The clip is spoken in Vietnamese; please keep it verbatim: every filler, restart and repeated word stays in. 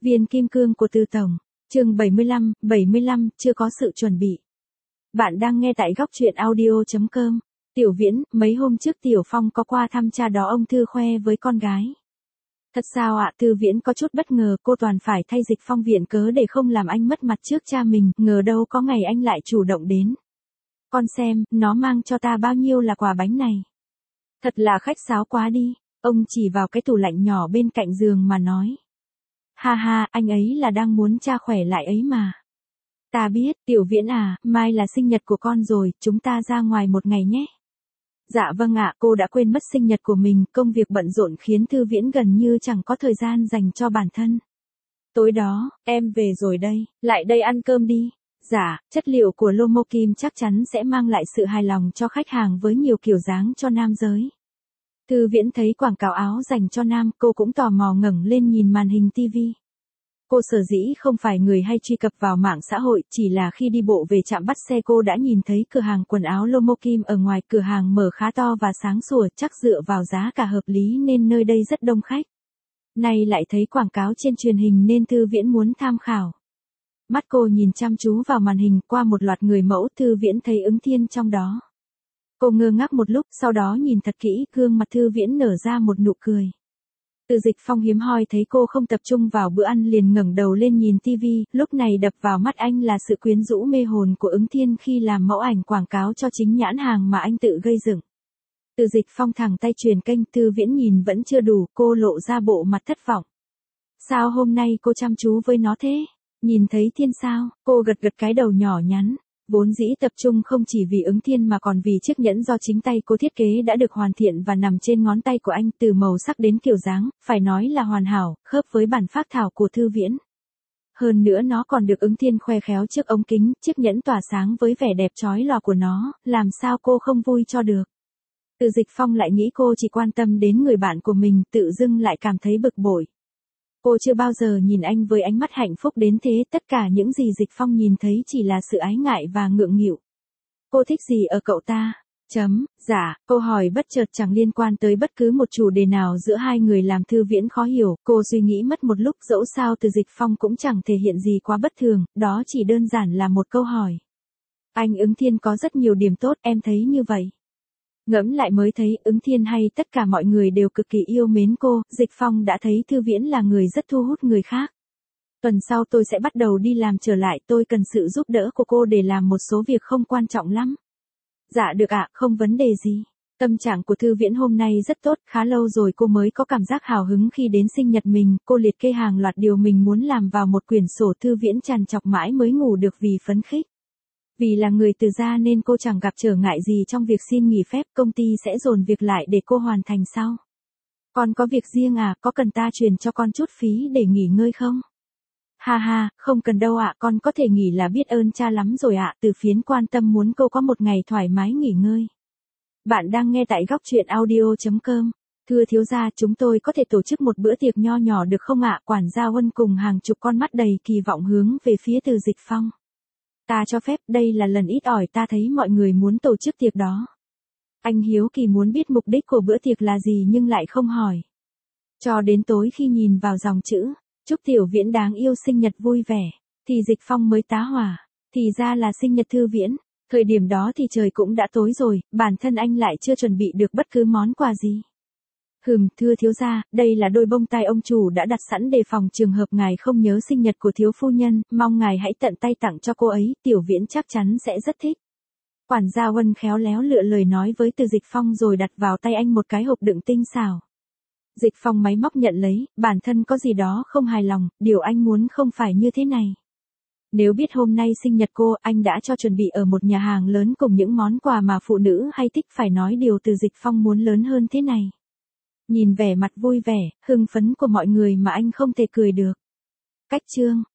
Viên kim cương của Từ Tổng, chương bảy mươi lăm, bảy mươi lăm, chưa có sự chuẩn bị. Bạn đang nghe tại góc truyện audio chấm com. Tiểu Viễn, mấy hôm trước Tiểu Phong có qua thăm cha đó ông Thư khoe với con gái. Thật sao ạ? Thư Viễn có chút bất ngờ, cô toàn phải thay Dịch Phong viện cớ để không làm anh mất mặt trước cha mình, ngờ đâu có ngày anh lại chủ động đến. Con xem, nó mang cho ta bao nhiêu là quà bánh này. Thật là khách sáo quá đi, ông chỉ vào cái tủ lạnh nhỏ bên cạnh giường mà nói. Ha ha, anh ấy là đang muốn cha khỏe lại ấy mà. Ta biết, Tiểu Viễn à, mai là sinh nhật của con rồi, chúng ta ra ngoài một ngày nhé. Dạ vâng ạ, cô đã quên mất sinh nhật của mình, công việc bận rộn khiến Thư Viễn gần như chẳng có thời gian dành cho bản thân. Tối đó, em về rồi đây, lại đây ăn cơm đi. Dạ, chất liệu của Lomo Kim chắc chắn sẽ mang lại sự hài lòng cho khách hàng với nhiều kiểu dáng cho nam giới. Thư Viễn thấy quảng cáo áo dành cho nam, cô cũng tò mò ngẩng lên nhìn màn hình tivi. Cô sở dĩ không phải người hay truy cập vào mạng xã hội, chỉ là khi đi bộ về trạm bắt xe cô đã nhìn thấy cửa hàng quần áo Lomo Kim ở ngoài. Cửa hàng mở khá to và sáng sủa, chắc dựa vào giá cả hợp lý nên nơi đây rất đông khách. Nay lại thấy quảng cáo trên truyền hình nên Thư Viễn muốn tham khảo. Mắt cô nhìn chăm chú vào màn hình, qua một loạt người mẫu, Thư Viễn thấy Ứng Thiên trong đó. Cô ngơ ngác một lúc, sau đó nhìn thật kỹ, gương mặt Thư Viễn nở ra một nụ cười. Từ Dịch Phong hiếm hoi thấy cô không tập trung vào bữa ăn liền ngẩng đầu lên nhìn tivi, lúc này đập vào mắt anh là sự quyến rũ mê hồn của Ứng Thiên khi làm mẫu ảnh quảng cáo cho chính nhãn hàng mà anh tự gây dựng. Từ Dịch Phong thẳng tay truyền kênh, Thư Viễn nhìn vẫn chưa đủ, cô lộ ra bộ mặt thất vọng. Sao hôm nay cô chăm chú với nó thế? Nhìn thấy Thiên sao? Cô gật gật cái đầu nhỏ nhắn. Vốn dĩ tập trung không chỉ vì Ứng Thiên mà còn vì chiếc nhẫn do chính tay cô thiết kế đã được hoàn thiện và nằm trên ngón tay của anh, từ màu sắc đến kiểu dáng, phải nói là hoàn hảo, khớp với bản phác thảo của Thư Viễn. Hơn nữa nó còn được Ứng Thiên khoe khéo trước ống kính, chiếc nhẫn tỏa sáng với vẻ đẹp chói lòa của nó, làm sao cô không vui cho được. Từ Dịch Phong lại nghĩ cô chỉ quan tâm đến người bạn của mình, tự dưng lại cảm thấy bực bội. Cô chưa bao giờ nhìn anh với ánh mắt hạnh phúc đến thế, tất cả những gì Dịch Phong nhìn thấy chỉ là sự ái ngại và ngượng nghịu. Cô thích gì ở cậu ta? Chấm, dạ, câu hỏi bất chợt chẳng liên quan tới bất cứ một chủ đề nào giữa hai người làm Thư Viễn khó hiểu, cô suy nghĩ mất một lúc dẫu sao từ Dịch Phong cũng chẳng thể hiện gì quá bất thường, đó chỉ đơn giản là một câu hỏi. Anh Ứng Thiên có rất nhiều điểm tốt, em thấy như vậy. Ngẫm lại mới thấy Ứng Thiên hay tất cả mọi người đều cực kỳ yêu mến cô, Dịch Phong đã thấy Thư Viễn là người rất thu hút người khác. Tuần sau tôi sẽ bắt đầu đi làm trở lại, tôi cần sự giúp đỡ của cô để làm một số việc không quan trọng lắm. Dạ được ạ, không vấn đề gì. Tâm trạng của Thư Viễn hôm nay rất tốt, khá lâu rồi cô mới có cảm giác hào hứng khi đến sinh nhật mình, cô liệt kê hàng loạt điều mình muốn làm vào một quyển sổ. Thư Viễn trằn trọc mãi mới ngủ được vì phấn khích. Vì là người từ gia nên cô chẳng gặp trở ngại gì trong việc xin nghỉ phép, công ty sẽ dồn việc lại để cô hoàn thành sau. Con có việc riêng à, có cần ta truyền cho con chút phí để nghỉ ngơi không? Ha ha, không cần đâu ạ, con có thể nghỉ là biết ơn cha lắm rồi ạ. Từ Phiến quan tâm muốn cô có một ngày thoải mái nghỉ ngơi. Bạn đang nghe tại góc truyện audio chấm com. Thưa thiếu gia, chúng tôi có thể tổ chức một bữa tiệc nho nhỏ được không ạ? Quản gia Huân cùng hàng chục con mắt đầy kỳ vọng hướng về phía Từ Dịch Phong. Ta cho phép, đây là lần ít ỏi ta thấy mọi người muốn tổ chức tiệc đó. Anh hiếu kỳ muốn biết mục đích của bữa tiệc là gì nhưng lại không hỏi. Cho đến tối khi nhìn vào dòng chữ, chúc Tiểu Viễn đáng yêu sinh nhật vui vẻ, thì Dịch Phong mới tá hỏa, thì ra là sinh nhật Thư Viễn. Thời điểm đó thì trời cũng đã tối rồi, bản thân anh lại chưa chuẩn bị được bất cứ món quà gì. Hừm, thưa thiếu gia, đây là đôi bông tai ông chủ đã đặt sẵn đề phòng trường hợp ngài không nhớ sinh nhật của thiếu phu nhân, mong ngài hãy tận tay tặng cho cô ấy, Tiểu Viễn chắc chắn sẽ rất thích. Quản gia Huân khéo léo lựa lời nói với Từ Dịch Phong rồi đặt vào tay anh một cái hộp đựng tinh xảo. Dịch Phong máy móc nhận lấy, bản thân có gì đó không hài lòng, điều anh muốn không phải như thế này. Nếu biết hôm nay sinh nhật cô, anh đã cho chuẩn bị ở một nhà hàng lớn cùng những món quà mà phụ nữ hay thích, phải nói điều Từ Dịch Phong muốn lớn hơn thế này. Nhìn vẻ mặt vui vẻ, hưng phấn của mọi người mà anh không thể cười được. Cách chương